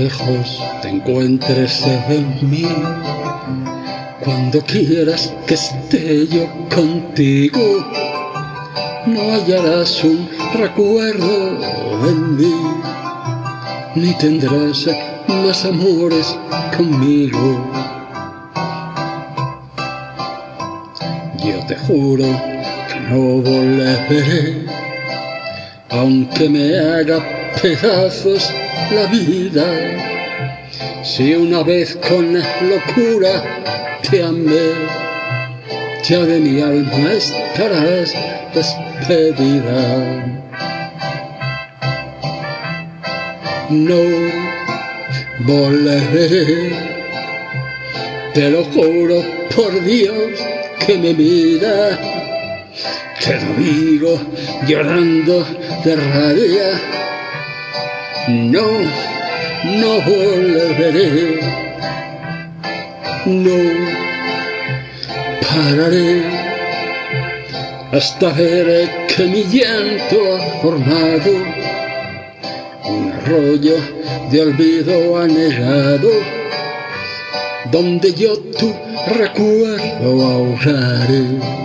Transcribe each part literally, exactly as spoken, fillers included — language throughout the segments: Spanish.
lejos te encuentres en mí, cuando quieras que esté yo contigo, no hallarás un recuerdo de mí, ni tendrás más amores conmigo. Yo te juro que no volveré, aunque me haga pedazos la vida. Si una vez con locura te amé, ya de mi alma estarás despedida. No volveré, te lo juro por Dios que me mira, te lo digo llorando de rabia. No, no volveré, no pararé hasta ver que mi llanto ha formado un arroyo de olvido anegado, donde yo tu recuerdo ahogaré.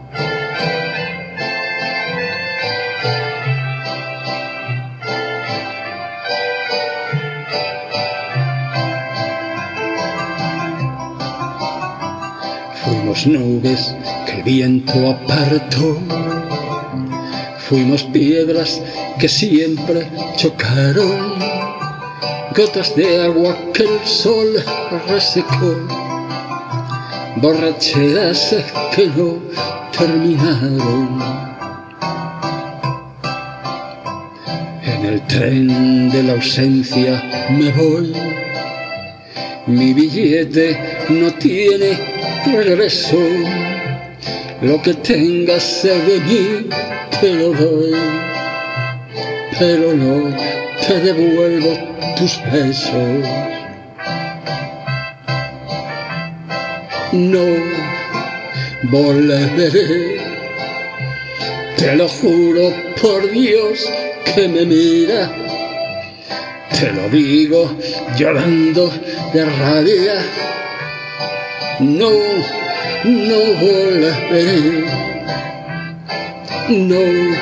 Fuimos nubes que el viento apartó, fuimos piedras que siempre chocaron, gotas de agua que el sol resecó, borracheras que no terminaron. En el tren de la ausencia me voy, mi billete no tiene regreso, lo que tengas de mí te lo doy, pero no te devuelvo tus besos. No volveré, te lo juro por Dios que me mira, te lo digo llorando de rabia. No, no volveré, no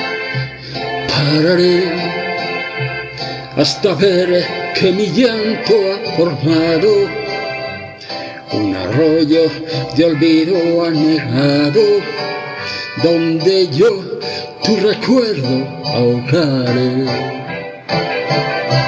pararé hasta ver que mi llanto ha formado un arroyo de olvido anegado, donde yo tu recuerdo ahogaré.